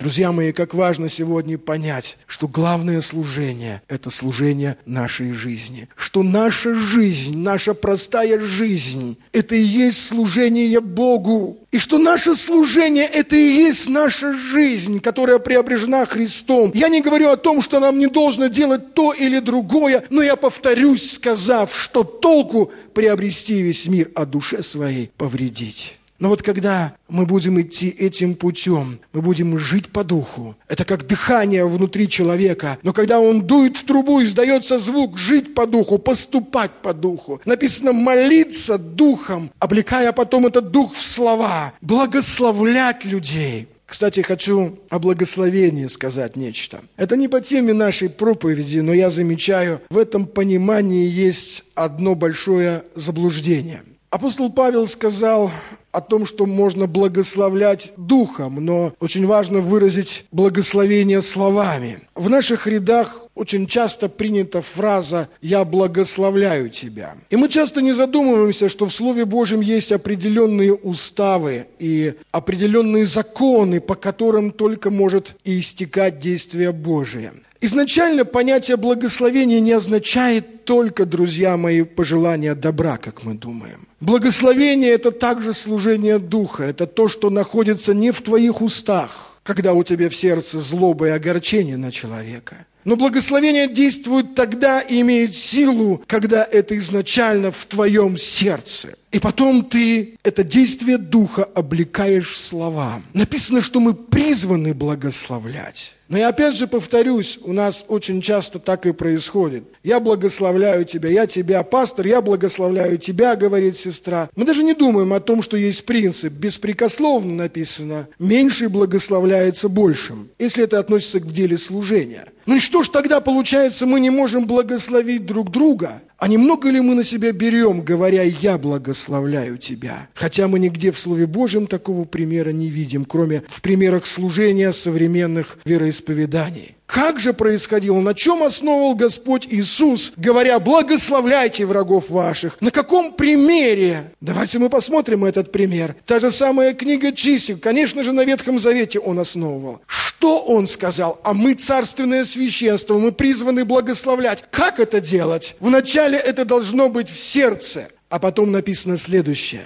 Друзья мои, как важно сегодня понять, что главное служение – это служение нашей жизни. Что наша жизнь, наша простая жизнь – это и есть служение Богу. И что наше служение – это и есть наша жизнь, которая преображена Христом. Я не говорю о том, что нам не должно делать то или другое, но я повторюсь, сказав, что толку приобрести весь мир, а душе своей повредить. Но вот когда мы будем идти этим путем, мы будем жить по духу. Это как дыхание внутри человека. Но когда он дует в трубу, издается звук жить по духу, поступать по духу. Написано молиться духом, облекая потом этот дух в слова, благословлять людей. Кстати, хочу о благословении сказать нечто. Это не по теме нашей проповеди, но я замечаю, в этом понимании есть одно большое заблуждение. Апостол Павел сказал о том, что можно благословлять духом, но очень важно выразить благословение словами. В наших рядах очень часто принята фраза «я благословляю тебя». И мы часто не задумываемся, что в Слове Божьем есть определенные уставы и определенные законы, по которым только может и истекать действие Божие. Изначально понятие благословения не означает только, друзья мои, пожелания добра, как мы думаем. Благословение – это также служение Духа, это то, что находится не в твоих устах, когда у тебя в сердце злоба и огорчение на человека. Но благословение действует тогда и имеет силу, когда это изначально в твоем сердце. И потом ты это действие Духа облекаешь в слова. Написано, что мы призваны благословлять. Но я опять же повторюсь, у нас очень часто так и происходит. Я благословляю тебя, я тебя, пастор, я благословляю тебя, говорит сестра. Мы даже не думаем о том, что есть принцип. Беспрекословно написано, меньший благословляется большим, если это относится к деле служения. Ну и что ж тогда получается, мы не можем благословить друг друга? А немного ли мы на себя берем, говоря «я благословляю тебя»? Хотя мы нигде в Слове Божьем такого примера не видим, кроме в примерах служения современных вероисповеданий. Как же происходило? На чем основывал Господь Иисус, говоря «благословляйте врагов ваших»? На каком примере? Давайте мы посмотрим этот пример. Та же самая книга Чисел, конечно же, на Ветхом Завете он основывал. Что он сказал? А мы царственное священство, мы призваны благословлять. Как это делать? Вначале это должно быть в сердце. А потом написано следующее.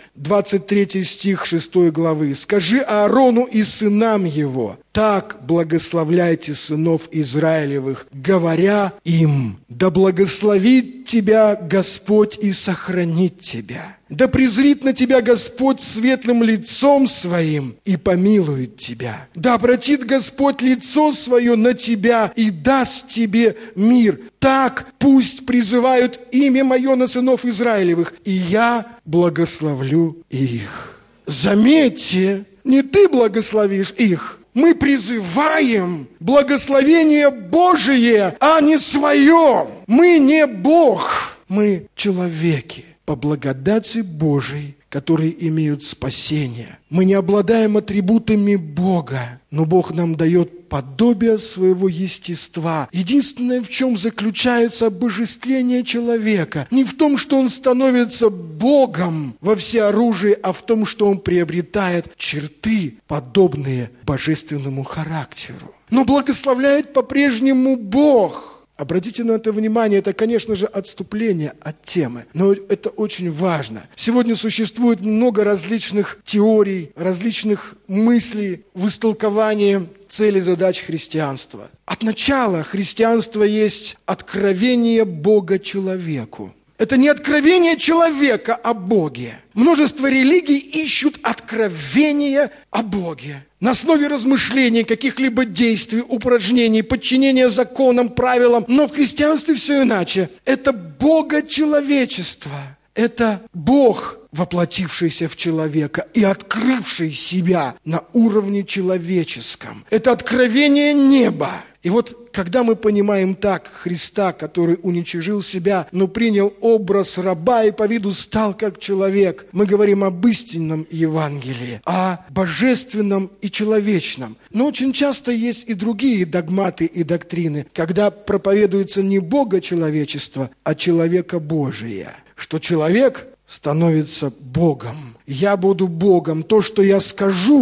23 стих 6 главы. «Скажи Аарону и сынам его, так благословляйте сынов Израилевых, говоря им, да благословит тебя Господь и сохранит тебя. Да презрит на тебя Господь светлым лицом своим и помилует тебя. Да обратит Господь лицо свое на тебя и даст тебе мир. Так пусть призывают имя мое на сынов Израилевых, и я благословлю их». Заметьте, не ты благословишь их. Мы призываем благословение Божие, а не свое. Мы не Бог, мы человеки по благодати Божией, которые имеют спасение. Мы не обладаем атрибутами Бога, но Бог нам дает подобие своего естества. Единственное, в чем заключается обожествление человека, не в том, что он становится Богом во всеоружии, а в том, что он приобретает черты, подобные божественному характеру. Но благословляет по-прежнему Бог. Обратите на это внимание, это, конечно же, отступление от темы, но это очень важно. Сегодня существует много различных теорий, различных мыслей в истолковании целей и задач христианства. От начала христианства есть откровение Бога человеку. Это не откровение человека о Боге. Множество религий ищут откровение о Боге. На основе размышлений, каких-либо действий, упражнений, подчинения законам, правилам. Но в христианстве все иначе. Это Бога-человечество. Это Бог, воплотившийся в человека и открывший себя на уровне человеческом. Это откровение неба. И вот, когда мы понимаем так Христа, который уничижил себя, но принял образ раба и по виду стал как человек, мы говорим об истинном Евангелии, о божественном и человечном. Но очень часто есть и другие догматы и доктрины, когда проповедуется не Бога человечество, а человека Божия, что человек становится Богом. Я буду Богом. То, что я скажу,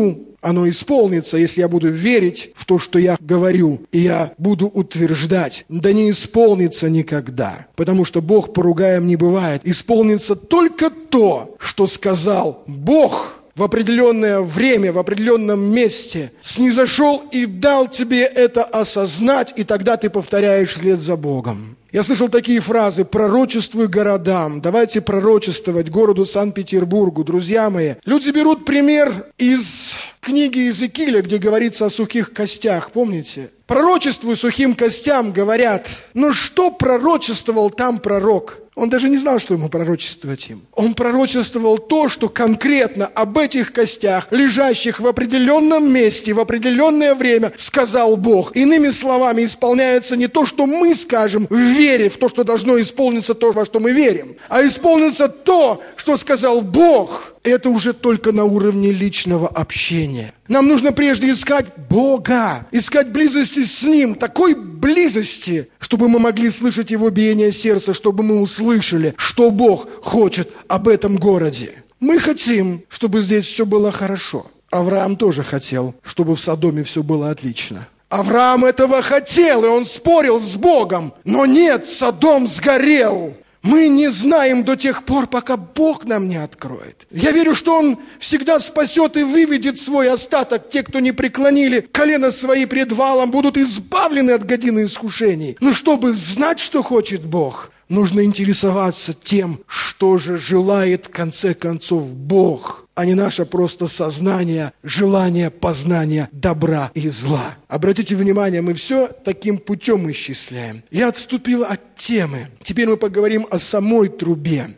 оно исполнится, если я буду верить в то, что я говорю, и я буду утверждать. Да не исполнится никогда, потому что Бог поругаем не бывает. Исполнится только то, что сказал Бог в определенное время, в определенном месте, снизошел и дал тебе это осознать, и тогда ты повторяешь вслед за Богом. Я слышал такие фразы: «Пророчествуй городам». Давайте пророчествовать городу Санкт-Петербургу. Друзья мои, люди берут пример из книги Иезекииля, где говорится о сухих костях. Помните? «Пророчествуй сухим костям», говорят. Но что пророчествовал там пророк? Он даже не знал, что ему пророчествовать им. Он пророчествовал то, что конкретно об этих костях, лежащих в определенном месте, в определенное время, сказал Бог. Иными словами, исполняется не то, что мы скажем, в вере в то, что должно исполниться то, во что мы верим, а исполнится то, что сказал Бог. Это уже только на уровне личного общения. Нам нужно прежде искать Бога, искать близости с Ним, такой близости, чтобы мы могли слышать Его биение сердца, чтобы мы услышали, что Бог хочет об этом городе. Мы хотим, чтобы здесь все было хорошо. Авраам тоже хотел, чтобы в Содоме все было отлично. Авраам этого хотел, и он спорил с Богом. Но нет, Содом сгорел. Мы не знаем до тех пор, пока Бог нам не откроет. Я верю, что Он всегда спасет и выведет свой остаток. Те, кто не преклонили колено свои пред валом, будут избавлены от годины искушений. Но чтобы знать, что хочет Бог, нужно интересоваться тем, что же желает в конце концов Бог, а не наше просто сознание, желание познания добра и зла. Обратите внимание, мы все таким путем исчисляем. Я отступил от темы. Теперь мы поговорим о самой трубе.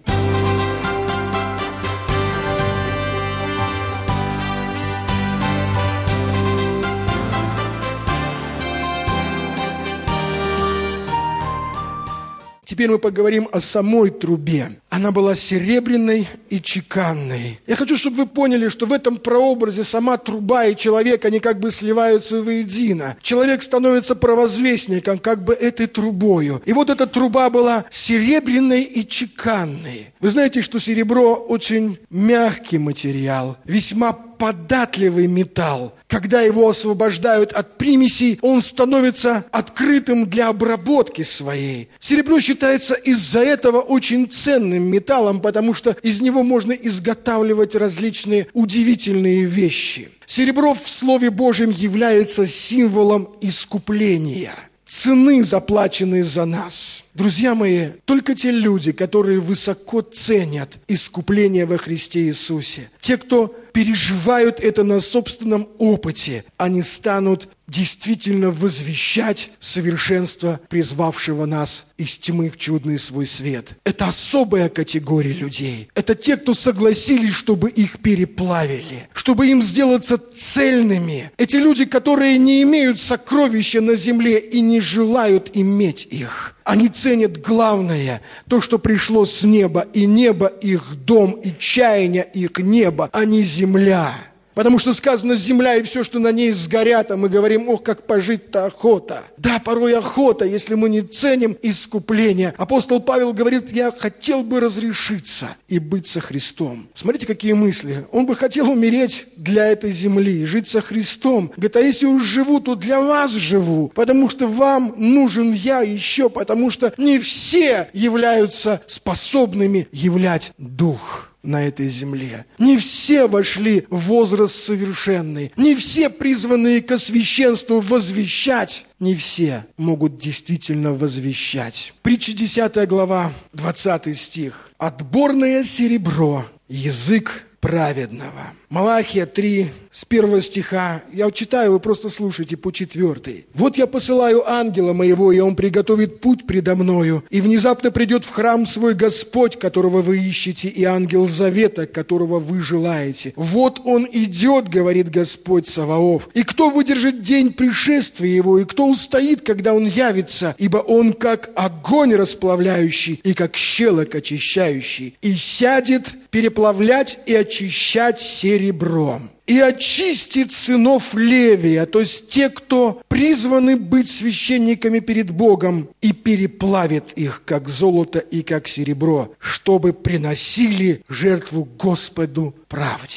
Теперь мы поговорим о самой трубе. Она была серебряной и чеканной. Я хочу, чтобы вы поняли, что в этом прообразе сама труба и человек, они как бы сливаются воедино. Человек становится провозвестником, как бы этой трубою. И вот эта труба была серебряной и чеканной. Вы знаете, что серебро очень мягкий материал, весьма податливый металл. Когда его освобождают от примесей, он становится открытым для обработки своей. Серебро считается из-за этого очень ценным металлом, потому что из него можно изготавливать различные удивительные вещи. Серебро в Слове Божьем является символом искупления, цены, заплаченной за нас. Друзья мои, только те люди, которые высоко ценят искупление во Христе Иисусе, те, кто переживают это на собственном опыте, они станут действительно возвещать совершенство призвавшего нас из тьмы в чудный свой свет. Это особая категория людей. Это те, кто согласились, чтобы их переплавили, чтобы им сделаться цельными. Эти люди, которые не имеют сокровища на земле и не желают иметь их. Они ценят главное, то, что пришло с неба, и небо их дом, и чаяние их небо, а не земля. Потому что сказано «земля и все, что на ней сгорят», а мы говорим «ох, как пожить-то охота». Да, порой охота, если мы не ценим искупление. Апостол Павел говорит: «Я хотел бы разрешиться и быть со Христом». Смотрите, какие мысли. Он бы хотел умереть для этой земли, жить со Христом. Говорит: а если уж живу, то для вас живу, потому что вам нужен я еще, потому что не все являются способными являть Дух на этой земле. Не все вошли в возраст совершенный. Не все, призванные к священству, возвещать. Не все могут действительно возвещать. Притча 10 глава, 20 стих. «Отборное серебро, язык праведного». Малахия 3, с 1 стиха. Я читаю, вы просто слушайте по 4. «Вот я посылаю ангела моего, и он приготовит путь предо мною, и внезапно придет в храм свой Господь, которого вы ищете, и ангел завета, которого вы желаете. Вот он идет, говорит Господь Саваоф. И кто выдержит день пришествия его, и кто устоит, когда он явится? Ибо он как огонь расплавляющий, и как щелок очищающий, и сядет переплавлять и очищать серебром. И очистит сынов Левия», то есть те, кто призваны быть священниками перед Богом, и переплавит их, как золото и как серебро, чтобы приносили жертву Господу правде.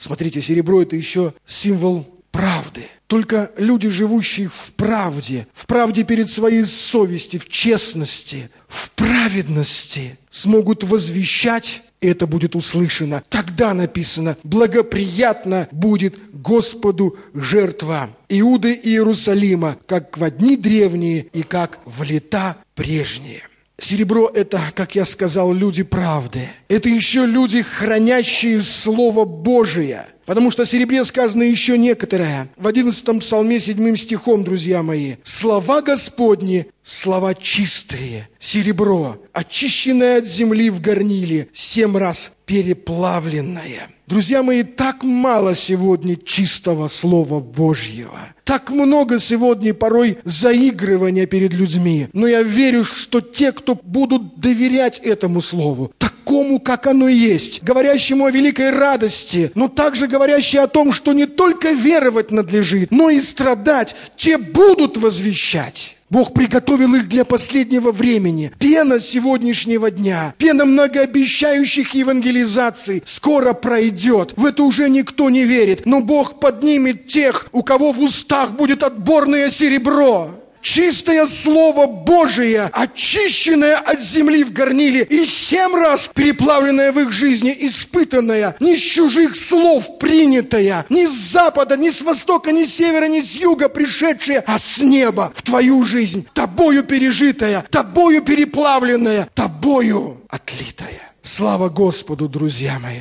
Смотрите, серебро – это еще символ правды. Только люди, живущие в правде перед своей совестью, в честности, в праведности, смогут возвещать, и это будет услышано. Тогда написано: благоприятно будет Господу жертва Иуды и Иерусалима, как в дни древние и как в лета прежние. Серебро – это, как я сказал, люди правды. Это еще люди, хранящие Слово Божие. Потому что о серебре сказано еще некоторое. В 11 псалме 7 стихом, друзья мои: «Слова Господни, слова чистые, серебро, очищенное от земли в горниле, 7 раз переплавленное». Друзья мои, так мало сегодня чистого Слова Божьего. Так много сегодня порой заигрывания перед людьми. Но я верю, что те, кто будут доверять этому Слову, такому, как оно есть, говорящему о великой радости, но также говорящие о том, что не только веровать надлежит, но и страдать, те будут возвещать. Бог приготовил их для последнего времени. Пена сегодняшнего дня, пена многообещающих евангелизаций скоро пройдет. В это уже никто не верит. Но Бог поднимет тех, у кого в устах будет отборное серебро. Чистое Слово Божие, очищенное от земли в горниле и 7 раз переплавленное в их жизни, испытанное, не с чужих слов принятое, ни с запада, ни с востока, ни с севера, ни с юга пришедшее, а с неба в твою жизнь, тобою пережитое, тобою переплавленное, тобою отлитое. Слава Господу, друзья мои!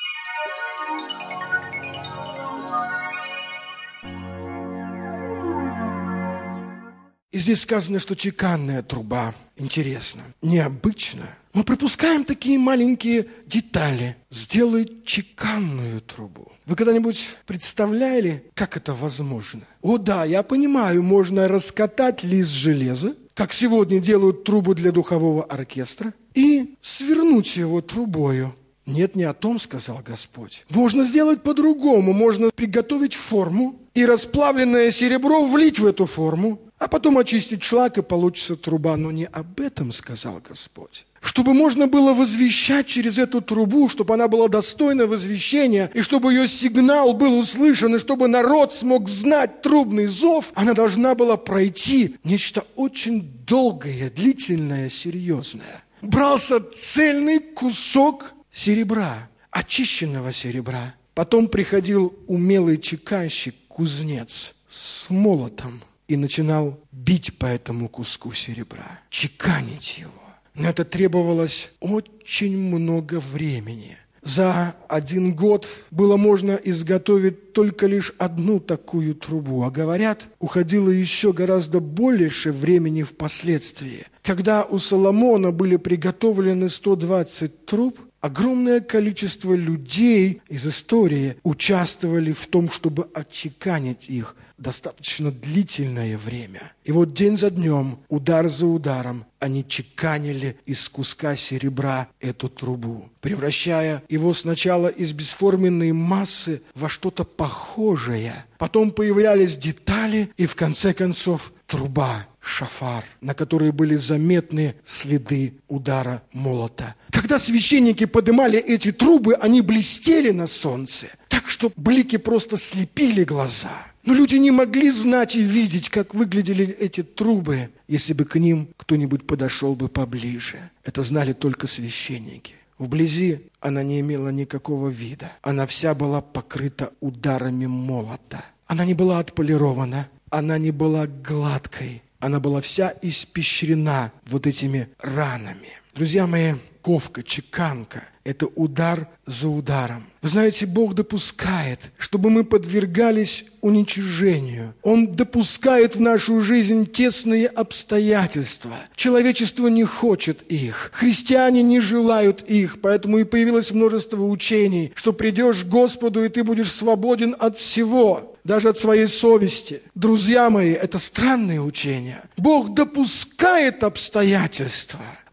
И здесь сказано, что чеканная труба. Интересно, необычно. Мы пропускаем такие маленькие детали. Сделать чеканную трубу. Вы когда-нибудь представляли, как это возможно? О да, я понимаю, можно раскатать лист железа, как сегодня делают трубу для духового оркестра, и свернуть его трубою. Нет, не о том сказал Господь. Можно сделать по-другому. Можно приготовить форму и расплавленное серебро влить в эту форму, а потом очистить шлак, и получится труба. Но не об этом сказал Господь. Чтобы можно было возвещать через эту трубу, чтобы она была достойна возвещения, и чтобы ее сигнал был услышан, и чтобы народ смог знать трубный зов, она должна была пройти нечто очень долгое, длительное, серьезное. Брался цельный кусок серебра, очищенного серебра. Потом приходил умелый чеканщик, кузнец, с молотом и начинал бить по этому куску серебра, чеканить его. На это требовалось очень много времени. За 1 год было можно изготовить только лишь одну такую трубу. А говорят, уходило еще гораздо больше времени впоследствии. Когда у Соломона были приготовлены 120 труб, огромное количество людей из истории участвовали в том, чтобы отчеканить их достаточно длительное время. И вот день за днем, удар за ударом, они чеканили из куска серебра эту трубу, превращая его сначала из бесформенной массы во что-то похожее. Потом появлялись детали, и в конце концов труба, шафар, на которой были заметны следы удара молота. Когда священники поднимали эти трубы, они блестели на солнце, так что блики просто слепили глаза. Но люди не могли знать и видеть, как выглядели эти трубы, если бы к ним кто-нибудь подошел бы поближе. Это знали только священники. Вблизи она не имела никакого вида. Она вся была покрыта ударами молота. Она не была отполирована, она не была гладкой. Она была вся испещрена вот этими ранами. Друзья мои, ковка, чеканка – это удар за ударом. Вы знаете, Бог допускает, чтобы мы подвергались уничижению. Он допускает в нашу жизнь тесные обстоятельства. Человечество не хочет их. Христиане не желают их. Поэтому и появилось множество учений, что придешь к Господу, и ты будешь свободен от всего, даже от своей совести. Друзья мои, это странное учение. Бог допускает обстоятельства.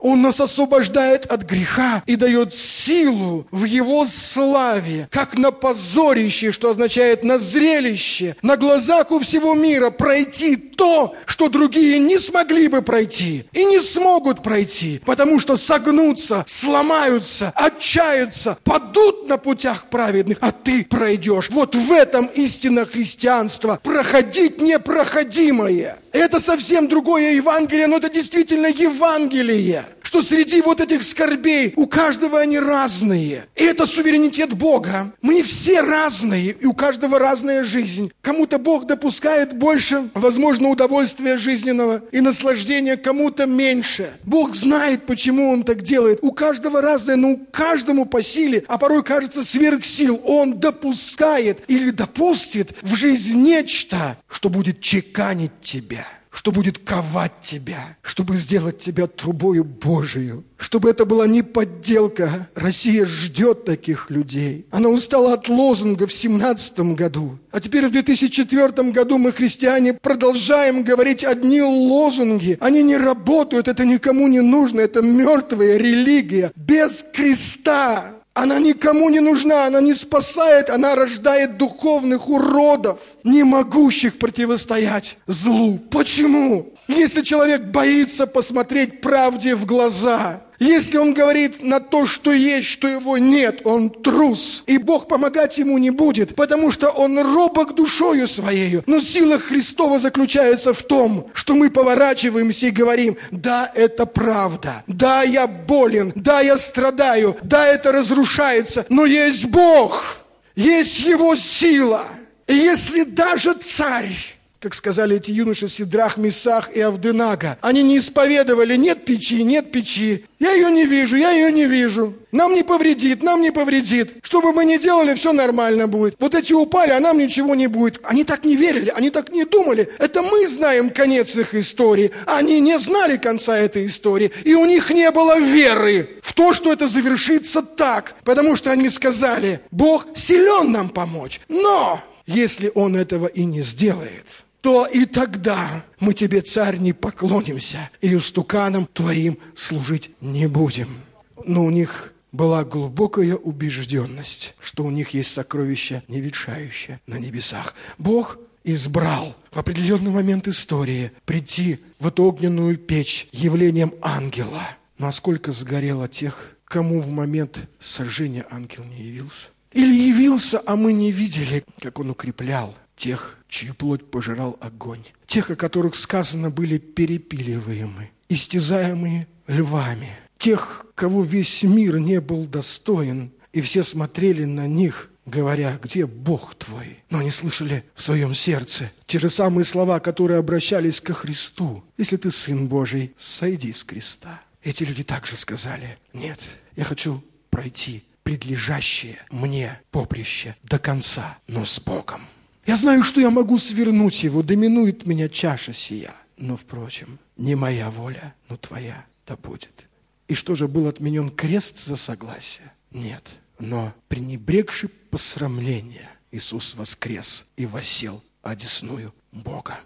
Он нас освобождает от греха и дает силу в Его славе, как на позорище, что означает на зрелище, на глазах у всего мира пройти то, что другие не смогли бы пройти и не смогут пройти, потому что согнутся, сломаются, отчаются, падут на путях праведных, а ты пройдешь. Вот в этом истина христианства. Проходить непроходимое. Это совсем другое Евангелие, но это действительно Евангелие, что среди вот этих скорбей у каждого они разные. И это суверенитет Бога. Мы все разные, и у каждого разная жизнь. Кому-то Бог допускает больше, возможно, удовольствия жизненного и наслаждения, кому-то меньше. Бог знает, почему Он так делает. У каждого разное, но каждому по силе, а порой кажется сверх сил. Он допускает или допустит в жизнь нечто, что будет чеканить тебя, что будет ковать тебя, чтобы сделать тебя трубою Божию, чтобы это была не подделка. Россия ждет таких людей. Она устала от лозунгов в 2017 году. А теперь в 2004 году мы, христиане, продолжаем говорить одни лозунги. Они не работают, это никому не нужно, это мертвая религия. Без креста она никому не нужна, она не спасает, она рождает духовных уродов, не могущих противостоять злу. Почему? Если человек боится посмотреть правде в глаза, если он говорит на то, что есть, что его нет, он трус. И Бог помогать ему не будет, потому что он робок душою своею. Но сила Христова заключается в том, что мы поворачиваемся и говорим: да, это правда, да, я болен, да, я страдаю, да, это разрушается, но есть Бог, есть Его сила. И если даже царь, как сказали эти юноши Сидрах, Месах и Авденага, они не исповедовали: нет печи, нет печи, я ее не вижу, нам не повредит, что бы мы ни делали, все нормально будет. Вот эти упали, а нам ничего не будет. Они так не верили, они так не думали. Это мы знаем конец их истории, они не знали конца этой истории, и у них не было веры в то, что это завершится так, потому что они сказали: Бог силен нам помочь, но если Он этого и не сделает, то и тогда мы тебе, царь, не поклонимся и истуканам твоим служить не будем. Но у них была глубокая убежденность, что у них есть сокровище неветшающее на небесах. Бог избрал в определенный момент истории прийти в эту огненную печь явлением ангела. Но сколько сгорело тех, кому в момент сожжения ангел не явился? Или явился, а мы не видели, как он укреплял тех, чью плоть пожирал огонь, тех, о которых сказано были перепиливаемы, истязаемые львами, тех, кого весь мир не был достоин, и все смотрели на них, говоря: где Бог твой? Но они слышали в своем сердце те же самые слова, которые обращались ко Христу: если ты Сын Божий, сойди с креста. Эти люди также сказали: нет, я хочу пройти предлежащее мне поприще до конца, но с Богом. Я знаю, что я могу свернуть его, доминует меня чаша сия. Но, впрочем, не моя воля, но твоя да будет. И что же, был отменен крест за согласие? Нет. Но, пренебрегши посрамление, Иисус воскрес и воссел одесную Бога.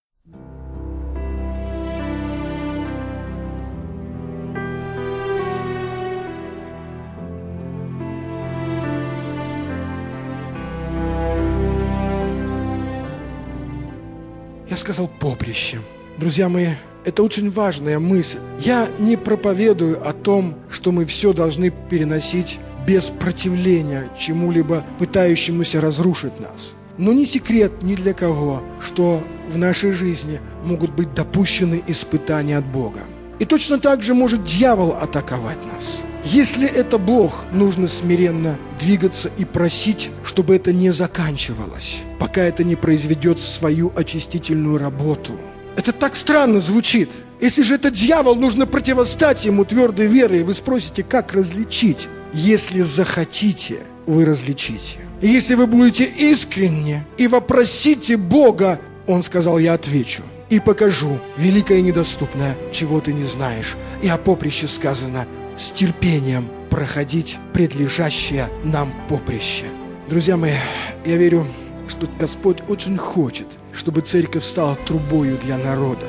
Я сказал поприще. Друзья мои, это очень важная мысль. Я не проповедую о том, что мы все должны переносить без противления чему-либо, пытающемуся разрушить нас. Но не секрет ни для кого, что в нашей жизни могут быть допущены испытания от Бога. И точно так же может дьявол атаковать нас. Если это Бог, нужно смиренно двигаться и просить, чтобы это не заканчивалось, пока это не произведет свою очистительную работу. Это так странно звучит. Если же это дьявол, нужно противостать ему твердой верой. И вы спросите, как различить? Если захотите, вы различите. И если вы будете искренне и вопросите Бога, Он сказал: я отвечу и покажу великое и недоступное, чего ты не знаешь. И о поприще сказано: с терпением проходить предлежащее нам поприще. Друзья мои, я верю, что Господь очень хочет, чтобы церковь стала трубою для народов.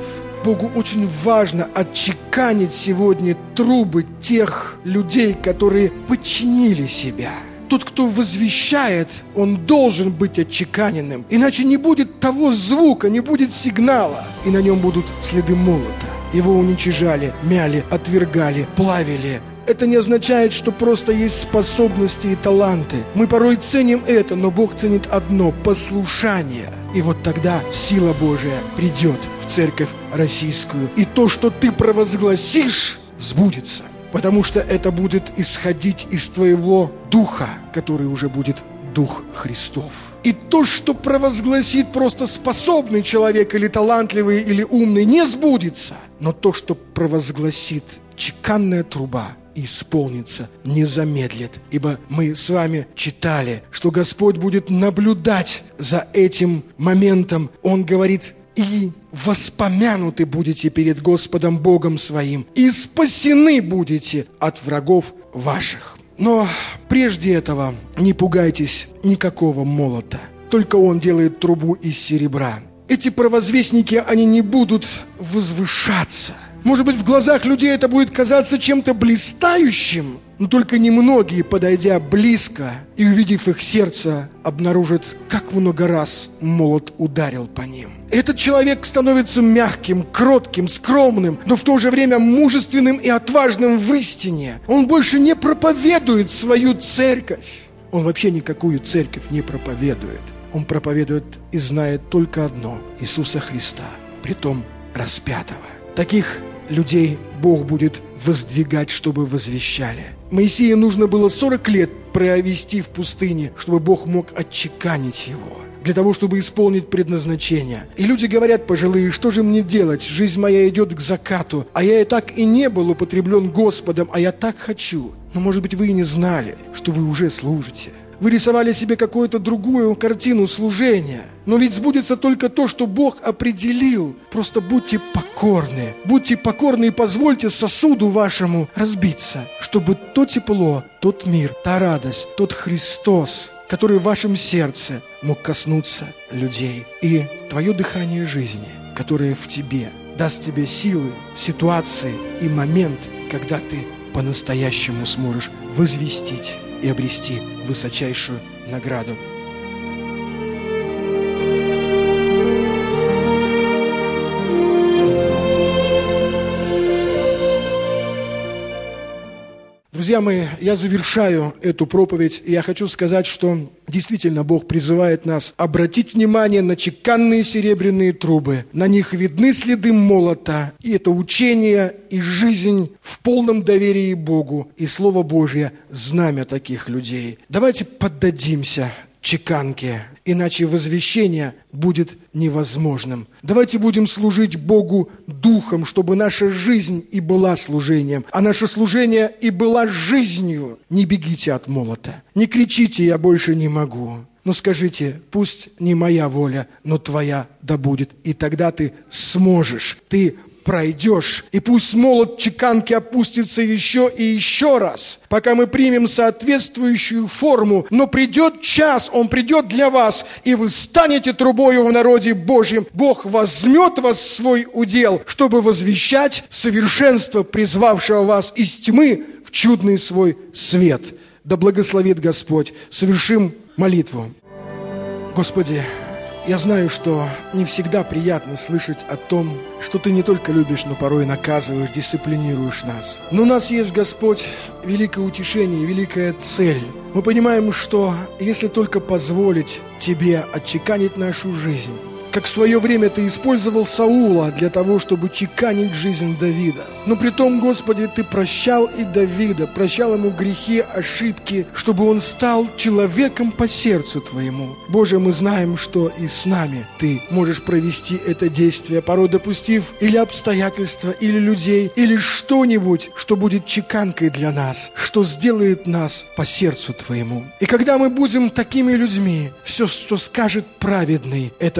Богу очень важно отчеканить сегодня трубы тех людей, которые подчинили себя. Тот, кто возвещает, он должен быть отчеканенным. Иначе не будет того звука, не будет сигнала. И на нем будут следы молота. Его уничижали, мяли, отвергали, плавили. Это не означает, что просто есть способности и таланты. Мы порой ценим это, но Бог ценит одно – послушание. И вот тогда сила Божия придет в церковь российскую. И то, что ты провозгласишь, сбудется. Потому что это будет исходить из твоего духа, который уже будет Дух Христов. И то, что провозгласит просто способный человек или талантливый, или умный, не сбудется. Но то, что провозгласит чеканная труба, исполнится, не замедлит. Ибо мы с вами читали, что Господь будет наблюдать за этим моментом. Он говорит: «И воспомянуты будете перед Господом Богом своим, и спасены будете от врагов ваших». Но прежде этого не пугайтесь никакого молота. Только он делает трубу из серебра. Эти провозвестники, они не будут возвышаться. Может быть, в глазах людей это будет казаться чем-то блистающим, но только немногие, подойдя близко и увидев их сердце, обнаружат, как много раз молот ударил по ним. Этот человек становится мягким, кротким, скромным, но в то же время мужественным и отважным в истине. Он больше не проповедует свою церковь. Он вообще никакую церковь не проповедует. Он проповедует и знает только одно – Иисуса Христа, притом распятого. Таких людей Бог будет воздвигать, чтобы возвещали. Моисею нужно было 40 лет провести в пустыне, чтобы Бог мог отчеканить его, для того, чтобы исполнить предназначение. И люди говорят пожилые: что же мне делать? Жизнь моя идет к закату, а я и так и не был употреблен Господом, а я так хочу. Но, может быть, вы и не знали, что вы уже служите. Вы рисовали себе какую-то другую картину служения. Но ведь сбудется только то, что Бог определил. Просто будьте покорны. Будьте покорны и позвольте сосуду вашему разбиться, чтобы то тепло, тот мир, та радость, тот Христос, который в вашем сердце, мог коснуться людей. И твое дыхание жизни, которое в тебе, даст тебе силы, ситуации и момент, когда ты по-настоящему сможешь возвестить и обрести высочайшую награду. Друзья мои, я завершаю эту проповедь, и я хочу сказать, что действительно Бог призывает нас обратить внимание на чеканные серебряные трубы. На них видны следы молота, и это учение и жизнь в полном доверии Богу, и Слово Божье – знамя таких людей. Давайте поддадимся чеканке, иначе возвещение будет невозможным. Давайте будем служить Богу духом, чтобы наша жизнь и была служением, а наше служение и была жизнью. Не бегите от молота, не кричите: «Я больше не могу». Но скажите: «Пусть не моя воля, но твоя да будет». И тогда ты сможешь, ты пройдешь, и пусть молот чеканки опустится еще и еще раз, пока мы примем соответствующую форму. Но придет час, он придет для вас, и вы станете трубою в народе Божьем. Бог возьмет вас в свой удел, чтобы возвещать совершенство, призвавшего вас из тьмы в чудный свой свет. Да благословит Господь. Совершим молитву. Господи, я знаю, что не всегда приятно слышать о том, что Ты не только любишь, но порой наказываешь, дисциплинируешь нас. Но у нас есть, Господь, великое утешение, великая цель. Мы понимаем, что если только позволить Тебе отчеканить нашу жизнь, как в свое время Ты использовал Саула для того, чтобы чеканить жизнь Давида. Но при том, Господи, Ты прощал и Давида, прощал ему грехи, ошибки, чтобы он стал человеком по сердцу Твоему. Боже, мы знаем, что и с нами Ты можешь провести это действие, порой допустив или обстоятельства, или людей, или что-нибудь, что будет чеканкой для нас, что сделает нас по сердцу Твоему. И когда мы будем такими людьми, все, что скажет праведный, это будет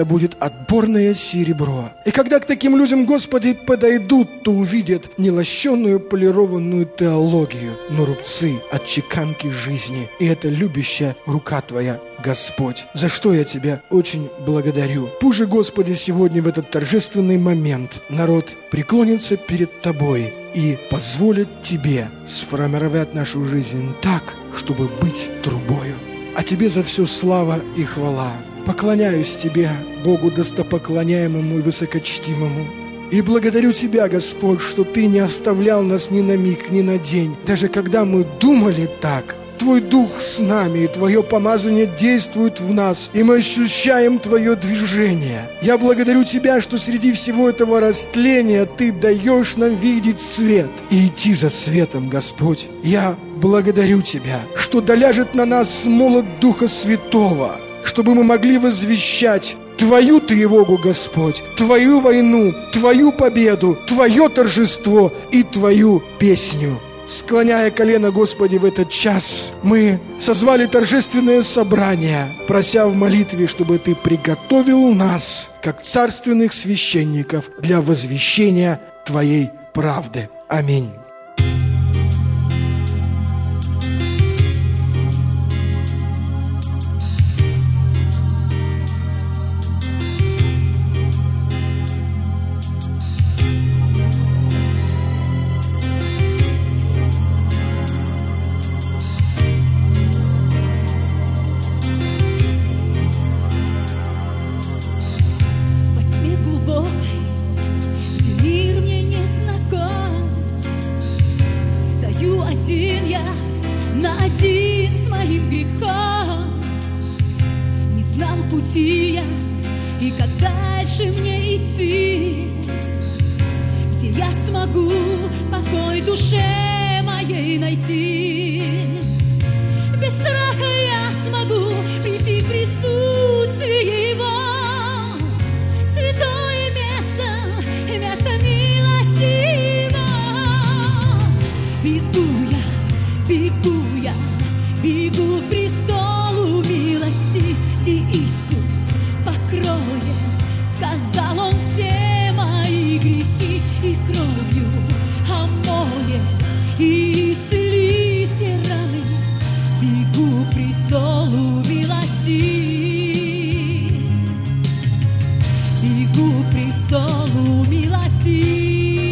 отборное серебро. И когда к таким людям, Господи, подойдут, то увидят не лощеную полированную теологию, но рубцы от чеканки жизни. И это любящая рука Твоя, Господь, за что я Тебя очень благодарю. Пусть же, Господи, сегодня в этот торжественный момент народ преклонится перед Тобой и позволит Тебе сформировать нашу жизнь так, чтобы быть трубою. А Тебе за все слава и хвала. Поклоняюсь Тебе, Богу достопоклоняемому и высокочтимому. И благодарю Тебя, Господь, что Ты не оставлял нас ни на миг, ни на день. Даже когда мы думали так, Твой Дух с нами, и Твое помазание действует в нас, и мы ощущаем Твое движение. Я благодарю Тебя, что среди всего этого растления Ты даешь нам видеть свет и идти за светом, Господь. Я благодарю Тебя, что доляжет на нас молот Духа Святого, чтобы мы могли возвещать Твою тревогу, Господь, Твою войну, Твою победу, Твое торжество и Твою песню. Склоняя колено, Господи, в этот час, мы созвали торжественное собрание, прося в молитве, чтобы Ты приготовил нас, как царственных священников, для возвещения Твоей правды. Аминь. И как дальше мне идти, где я смогу покой душе моей найти? Без страха я смогу прийти в присутствие Его, святое место, место милости Его. Бегу к престолу милости, где Иисус покроет, сказал Он, все мои грехи, и кровью омоет, и исцелит все раны. Бегу к престолу милости, бегу к престолу милости.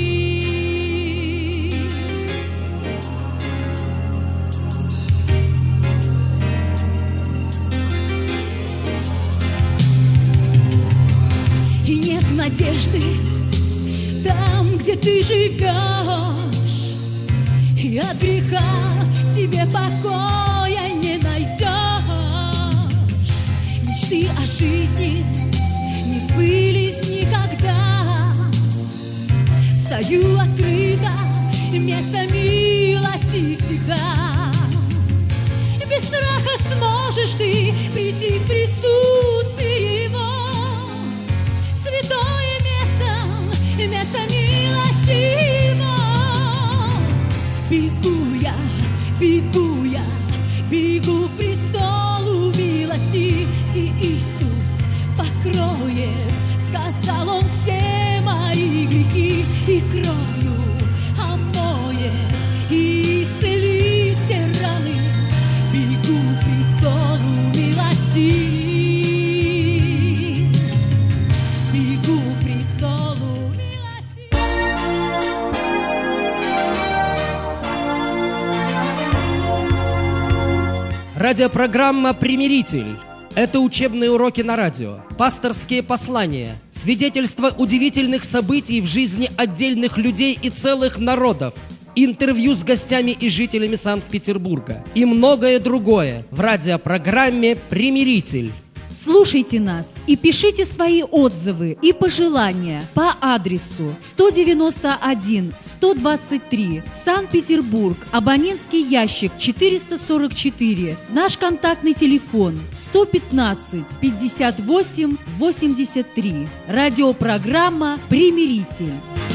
Надежды там, где ты живешь, и от греха себе покоя не найдешь. Мечты о жизни не сбылись никогда. Стою открыто, место милости всегда. Без страха сможешь ты прийти в присутствие Его, святое место милости Его. Бегу к престолу милости, где Иисус покроет, сказал Он, все мои грехи, и кровью омоет, и исцелит все раны. Бегу к престолу милости. Радиопрограмма «Примиритель». Это учебные уроки на радио, пасторские послания, свидетельства удивительных событий в жизни отдельных людей и целых народов, интервью с гостями и жителями Санкт-Петербурга и многое другое в радиопрограмме «Примиритель». Слушайте нас и пишите свои отзывы и пожелания по адресу 191-123, Санкт-Петербург, абонентский ящик 444, наш контактный телефон 115-58-83. Радиопрограмма «Примиритель».